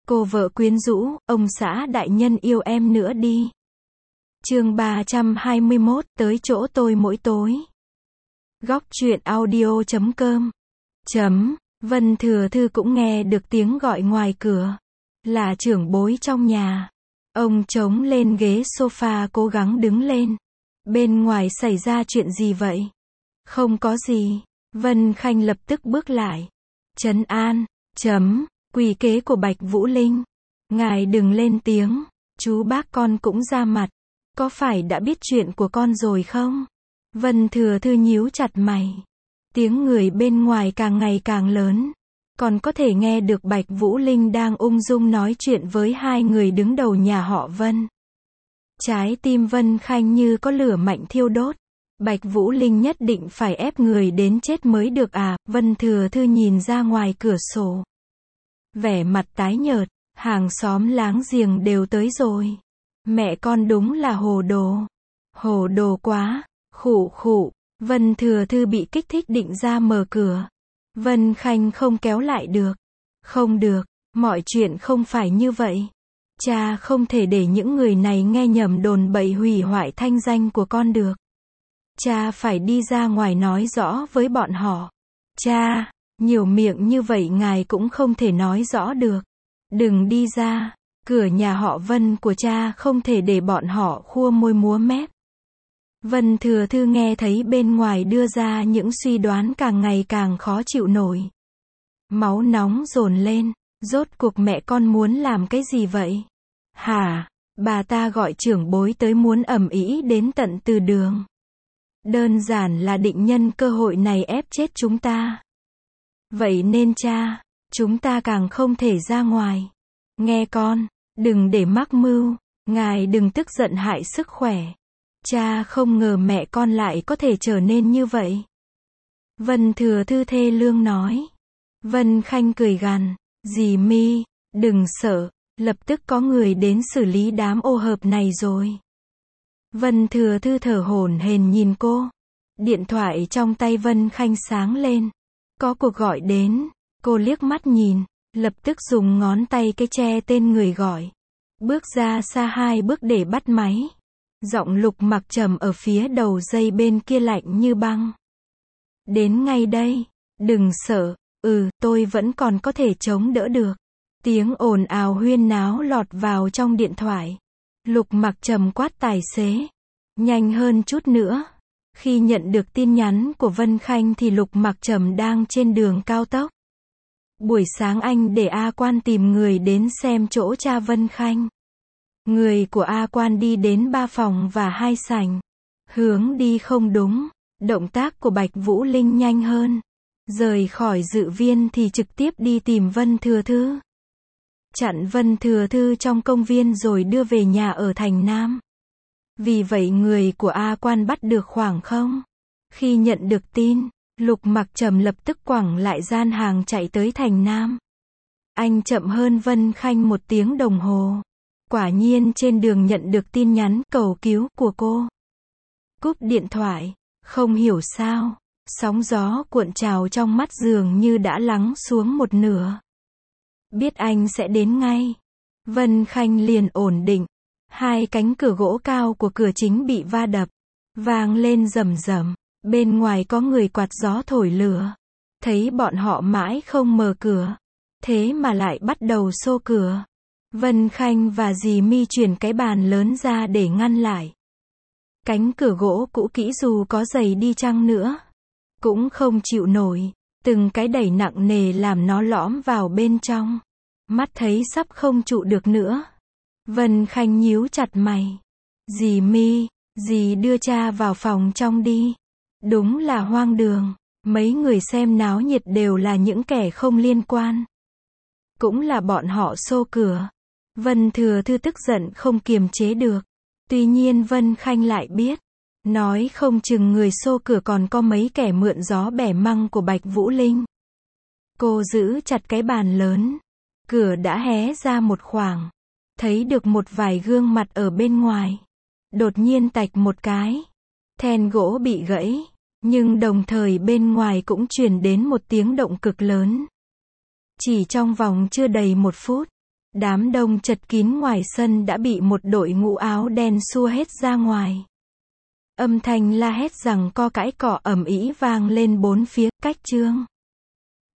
Cô vợ quyến rũ, ông xã đại nhân yêu em nữa đi. Chương 321, tới chỗ tôi mỗi tối. Góc truyện audio.com. Vân Thừa Thư cũng nghe được tiếng gọi ngoài cửa. Là trưởng bối trong nhà. Ông chống lên ghế sofa cố gắng đứng lên. Bên ngoài xảy ra chuyện gì vậy? Không có gì. Vân Khanh lập tức bước lại. Trấn an. Quỷ kế của Bạch Vũ Linh. Ngài đừng lên tiếng. Chú bác con cũng ra mặt. Có phải đã biết chuyện của con rồi không? Vân Thừa Thư nhíu chặt mày. Tiếng người bên ngoài càng ngày càng lớn. Còn có thể nghe được Bạch Vũ Linh đang ung dung nói chuyện với hai người đứng đầu nhà họ Vân. Trái tim Vân Khanh như có lửa mạnh thiêu đốt. Bạch Vũ Linh nhất định phải ép người đến chết mới được à? Vân Thừa Thư nhìn ra ngoài cửa sổ. Vẻ mặt tái nhợt, hàng xóm láng giềng đều tới rồi. Mẹ con đúng là hồ đồ. Hồ đồ quá. Khụ khụ. Vân Thừa Thư bị kích thích định ra mở cửa. Vân Khanh không kéo lại được. Không được, mọi chuyện không phải như vậy. Cha không thể để những người này nghe nhầm đồn bậy hủy hoại thanh danh của con được. Cha phải đi ra ngoài nói rõ với bọn họ. Cha, nhiều miệng như vậy ngài cũng không thể nói rõ được. Đừng đi ra, cửa nhà họ Vân của cha không thể để bọn họ khua môi múa mép. Vân Thừa Thư nghe thấy bên ngoài đưa ra những suy đoán càng ngày càng khó chịu nổi. Máu nóng dồn lên, rốt cuộc mẹ con muốn làm cái gì vậy? Hả? Bà ta gọi trưởng bối tới muốn ầm ĩ đến tận từ đường. Đơn giản là định nhân cơ hội này ép chết chúng ta. Vậy nên cha, chúng ta càng không thể ra ngoài. Nghe con, đừng để mắc mưu, ngài đừng tức giận hại sức khỏe. Cha không ngờ mẹ con lại có thể trở nên như vậy. Vân Thừa Thư thê lương nói. Vân Khanh cười gằn. Dì Mi, đừng sợ, lập tức có người đến xử lý đám ô hợp này rồi. Vân Thừa Thư thở hổn hển nhìn cô. Điện thoại trong tay Vân Khanh sáng lên. Có cuộc gọi đến. Cô liếc mắt nhìn, lập tức dùng ngón tay cái che tên người gọi. Bước ra xa 2 bước để bắt máy. Giọng Lục Mặc trầm ở phía đầu dây bên kia lạnh như băng. Đến ngay đây, đừng sợ, tôi vẫn còn có thể chống đỡ được. Tiếng ồn ào huyên náo lọt vào trong điện thoại. Lục Mặc trầm quát tài xế. Nhanh hơn chút nữa. Khi nhận được tin nhắn của Vân Khanh thì Lục Mặc trầm đang trên đường cao tốc. Buổi sáng anh để A Quan tìm người đến xem chỗ cha Vân Khanh. Người của A Quan đi đến 3 phòng và 2 sảnh. Hướng đi không đúng. Động tác của Bạch Vũ Linh nhanh hơn. Rời khỏi dự viên thì trực tiếp đi tìm Vân Thừa Thư. Chặn Vân Thừa Thư trong công viên rồi đưa về nhà ở thành Nam. Vì vậy người của A Quan bắt được khoảng không. Khi nhận được tin, Lục Mặc trầm lập tức quẳng lại gian hàng chạy tới thành Nam. Anh chậm hơn Vân Khanh 1 tiếng đồng hồ. Quả nhiên trên đường nhận được tin nhắn cầu cứu của cô. Cúp điện thoại, không hiểu sao, sóng gió cuộn trào trong mắt dường như đã lắng xuống một nửa. Biết anh sẽ đến ngay. Vân Khanh liền ổn định. 2 cánh cửa gỗ cao của cửa chính bị va đập. Vang lên rầm rầm. Bên ngoài có người quạt gió thổi lửa. Thấy bọn họ mãi không mở cửa. Thế mà lại bắt đầu xô cửa. Vân Khanh và dì Mi chuyển cái bàn lớn ra để ngăn lại. Cánh cửa gỗ cũ kỹ dù có dày đi chăng nữa, cũng không chịu nổi. Từng cái đẩy nặng nề làm nó lõm vào bên trong. Mắt thấy sắp không trụ được nữa. Vân Khanh nhíu chặt mày. Dì Mi, dì đưa cha vào phòng trong đi. Đúng là hoang đường. Mấy người xem náo nhiệt đều là những kẻ không liên quan. Cũng là bọn họ xô cửa. Vân Thừa Thư tức giận không kiềm chế được. Tuy nhiên Vân Khanh lại biết. Nói không chừng người xô cửa còn có mấy kẻ mượn gió bẻ măng của Bạch Vũ Linh. Cô giữ chặt cái bàn lớn. Cửa đã hé ra một khoảng. Thấy được một vài gương mặt ở bên ngoài. Đột nhiên tạch một cái. Then gỗ bị gãy. Nhưng đồng thời bên ngoài cũng truyền đến một tiếng động cực lớn. Chỉ trong vòng chưa đầy 1 phút. Đám đông chật kín ngoài sân đã bị một đội ngũ áo đen xua hết ra ngoài. Âm thanh la hét rằng co cãi cọ ầm ĩ vang lên bốn phía, cách Trương